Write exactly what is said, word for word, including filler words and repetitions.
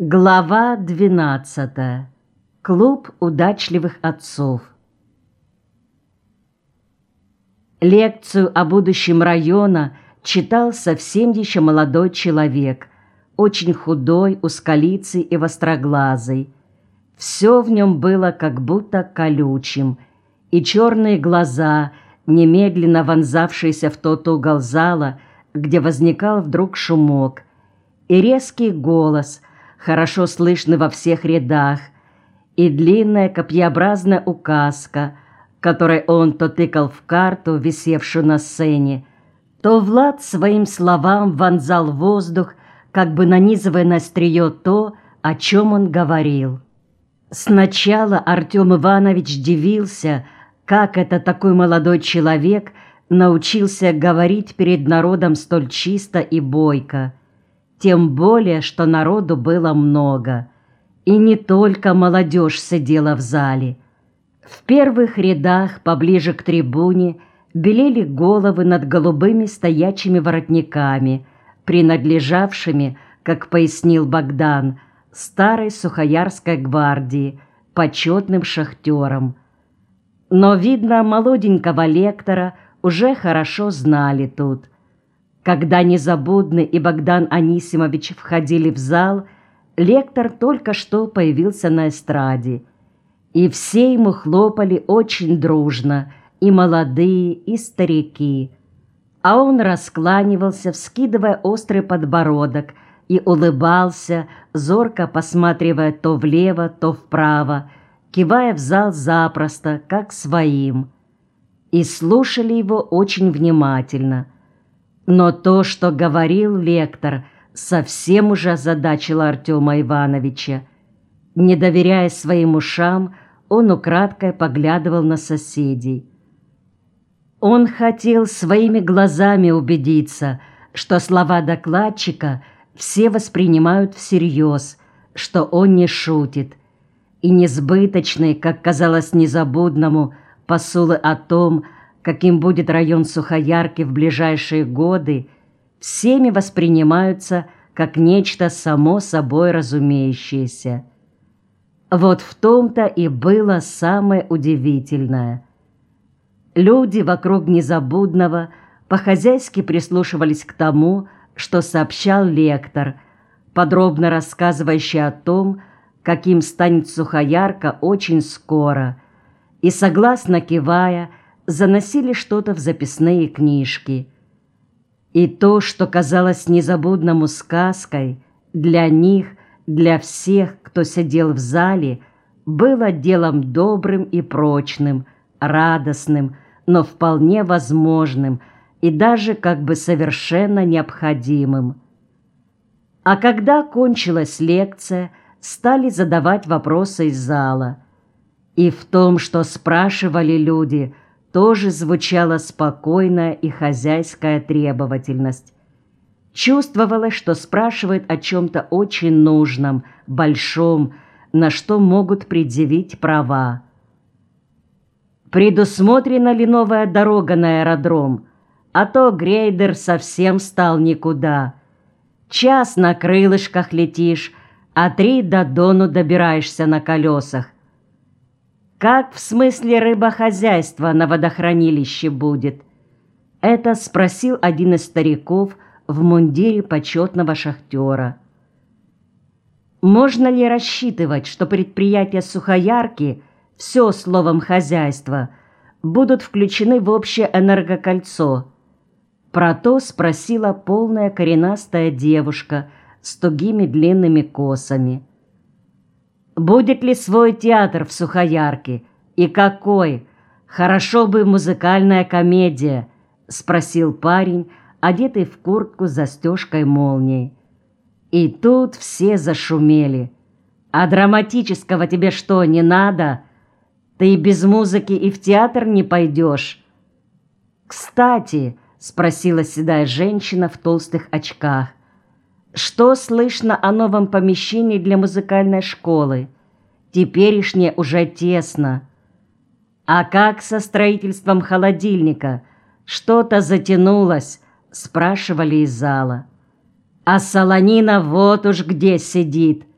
Глава двенадцатая. Клуб удачливых отцов. Лекцию о будущем района читал совсем еще молодой человек, очень худой, узколицый и востроглазый. Все в нем было как будто колючим, и черные глаза, немедленно вонзавшиеся в тот угол зала, где возникал вдруг шумок, и резкий голос, хорошо слышный во всех рядах, и длинная копьеобразная указка, которой он то тыкал в карту, висевшую на сцене, то Влад своим словам вонзал в воздух, как бы нанизывая на острие то, о чем он говорил. Сначала Артем Иванович дивился, как это такой молодой человек научился говорить перед народом столь чисто и бойко. Тем более, что народу было много. И не только молодежь сидела в зале. В первых рядах, поближе к трибуне, белели головы над голубыми стоячими воротниками, принадлежавшими, как пояснил Богдан, старой Сухоярской гвардии, почетным шахтерам. Но, видно, молоденького лектора уже хорошо знали тут. Когда Незабудный и Богдан Анисимович входили в зал, лектор только что появился на эстраде. И все ему хлопали очень дружно, и молодые, и старики. А он раскланивался, вскидывая острый подбородок, и улыбался, зорко посматривая то влево, то вправо, кивая в зал запросто, как своим. И слушали его очень внимательно. Но то, что говорил лектор, совсем уже озадачило Артема Ивановича. Не доверяя своим ушам, он украдкой поглядывал на соседей. Он хотел своими глазами убедиться, что слова докладчика все воспринимают всерьез, что он не шутит, и несбыточные, как казалось Незабудному, посулы о том, каким будет район Сухоярки в ближайшие годы, всеми воспринимаются как нечто само собой разумеющееся. Вот в том-то и было самое удивительное. Люди вокруг Незабудного по-хозяйски прислушивались к тому, что сообщал лектор, подробно рассказывающий о том, каким станет Сухоярка очень скоро, и, согласно кивая, заносили что-то в записные книжки. И то, что казалось Незабудному сказкой, для них, для всех, кто сидел в зале, было делом добрым и прочным, радостным, но вполне возможным и даже как бы совершенно необходимым. А когда кончилась лекция, стали задавать вопросы из зала. И в том, что спрашивали люди, тоже звучала спокойная и хозяйская требовательность. Чувствовалось, что спрашивают о чем-то очень нужном, большом, на что могут предъявить права. Предусмотрена ли новая дорога на аэродром? А то грейдер совсем стал никуда. Час на крылышках летишь, а три до Дону добираешься на колесах. Как в смысле рыбохозяйства на водохранилище будет? Это спросил один из стариков в мундире почетного шахтера. Можно ли рассчитывать, что предприятия Сухоярки, все словом хозяйство, будут включены в общее энергокольцо? Про то спросила полная коренастая девушка с тугими длинными косами. Будет ли свой театр в Сухоярке? И какой? Хорошо бы музыкальная комедия, спросил парень, одетый в куртку с застежкой-молнией. И тут все зашумели. А драматического тебе что, не надо? Ты без музыки и в театр не пойдешь? Кстати, спросила седая женщина в толстых очках, что слышно о новом помещении для музыкальной школы? Теперешнее уже тесно. А как со строительством холодильника? Что-то затянулось, спрашивали из зала. А солонина вот уж где сидит.